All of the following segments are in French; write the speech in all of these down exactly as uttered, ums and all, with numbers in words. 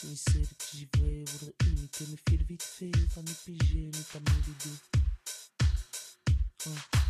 sincero, te givrei, vorrei imite, me feel vite fait, fammi piger, me t'as mis l'idée. Uh.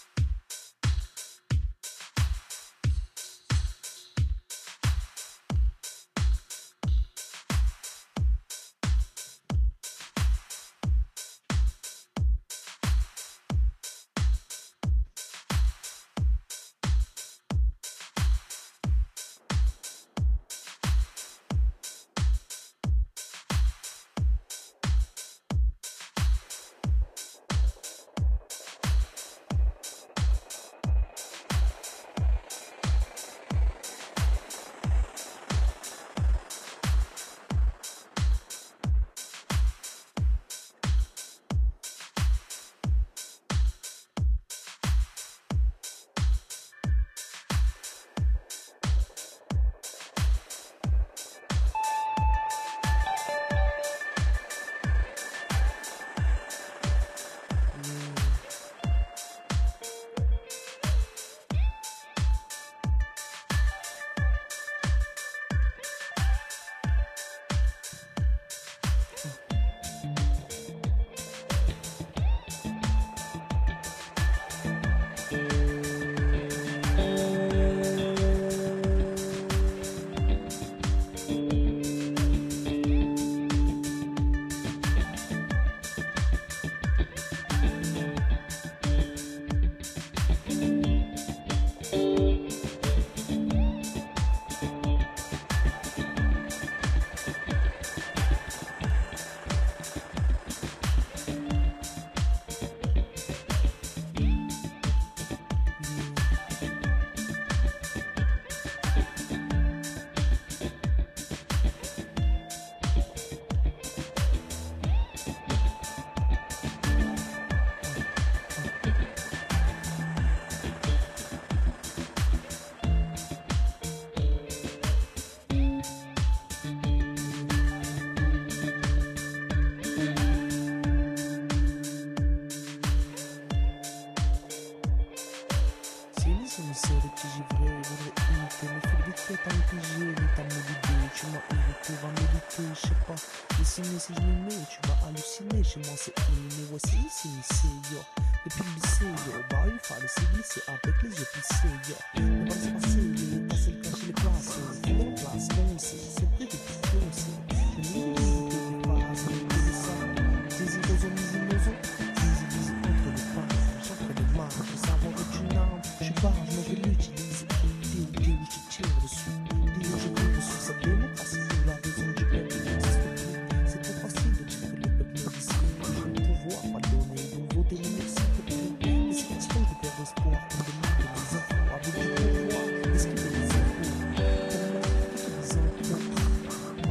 Sincero, te givrei, vorrei imite, me feel vite fait, t'as piger, me t'as mis l'idée. Tu m'as irrité, va méditer, je sais pas. Dessiner si je m'y mets, tu vas halluciner, chez moi c'est inné, voici ici, c'est yo. Depuis le lycée, yo, bah il fallait se glisser avec les yeux plissés, yo. Ne pas se passer, les passer le cacher les places, faut en place, foncer, c'est près de tout foncer. Je n'ai pas hésité, des phases, mais que ça. Des illusions, des illusions, des illusions entre les pages, j'entre les marges, le savoir est une arme, je barre, je vais l'utiliser. Des idées où je tire dessus, des où je vive sur cette démocratie, où la raison du peuple n'existe plus. C'est trop facile de dire que le peuple me décide, que je ne pouvoir pas donner, donc voter le merci pour tout. Mais c'est étrange de perdre espoir, comme de manque des enfants, avec du pouvoir, esquiver les impôts, tellement que les impôts.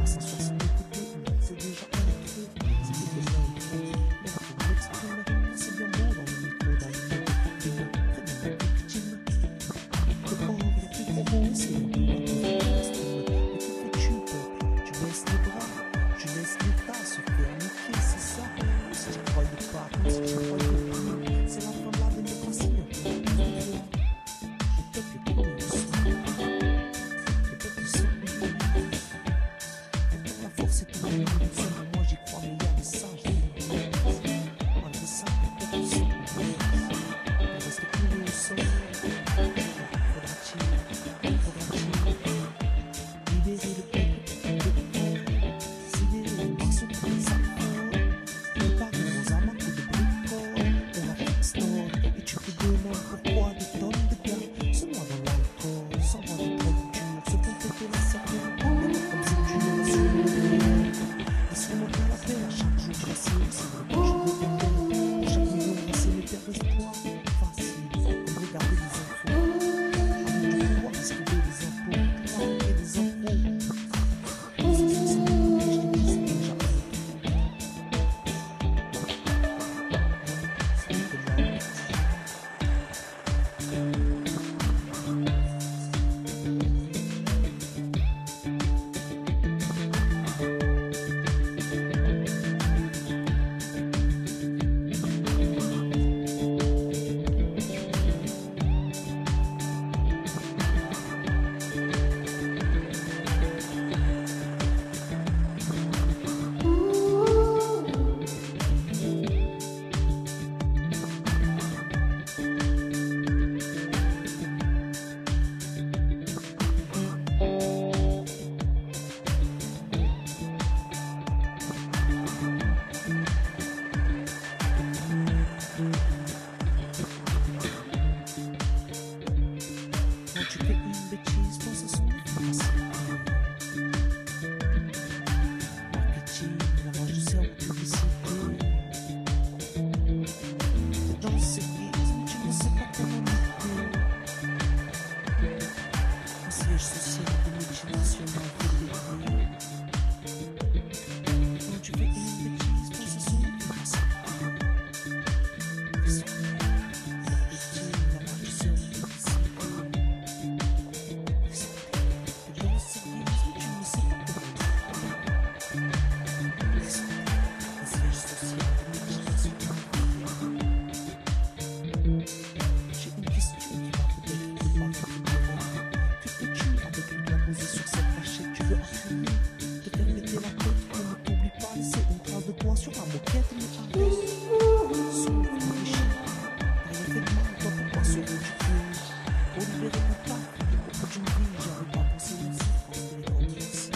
moi sur la moquette, mais pas sans réfléchir. T'as rien fait de mal, toi pourquoi sauver du feu? Pour libérer mon plat, au bout d'une vie, j'arrive pas à penser merci, France Télécom, merci.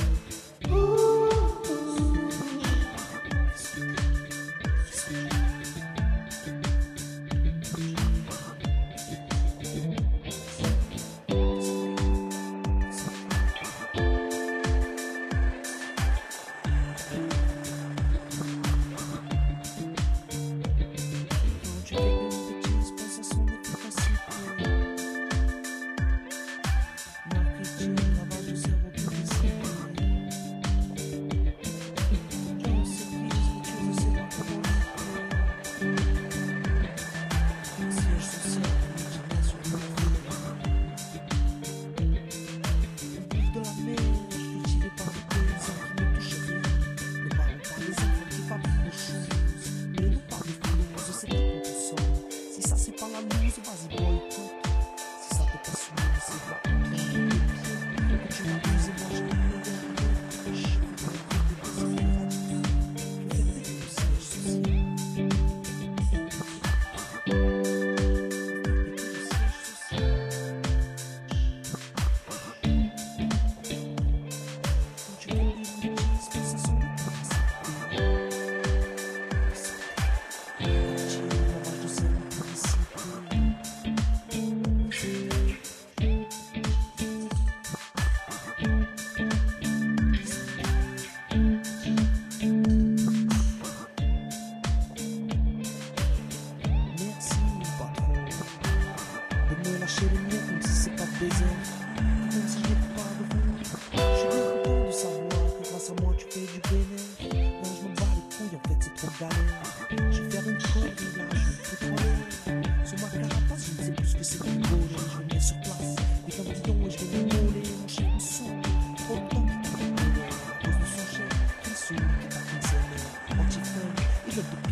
Lâcher les miens comme si c'est pas baiser, même si je n'ai pas de vous. Je suis bien content de savoir que grâce à moi tu fais du bénéfice. Là je me bats les couilles, en fait c'est trop galère. Je vais faire une connerie là, je vais tout tourner. Sur ma carapace, je ne sais plus ce que c'est qu'une volée. Je vais venir sur place, des cantillons et je vais me voler. Mon chef me saoule, trop de temps qu'il t'a fait voler. À cause de son chef, il saoule, qu'il t'a cancellé. Anti-fun, ils veulent te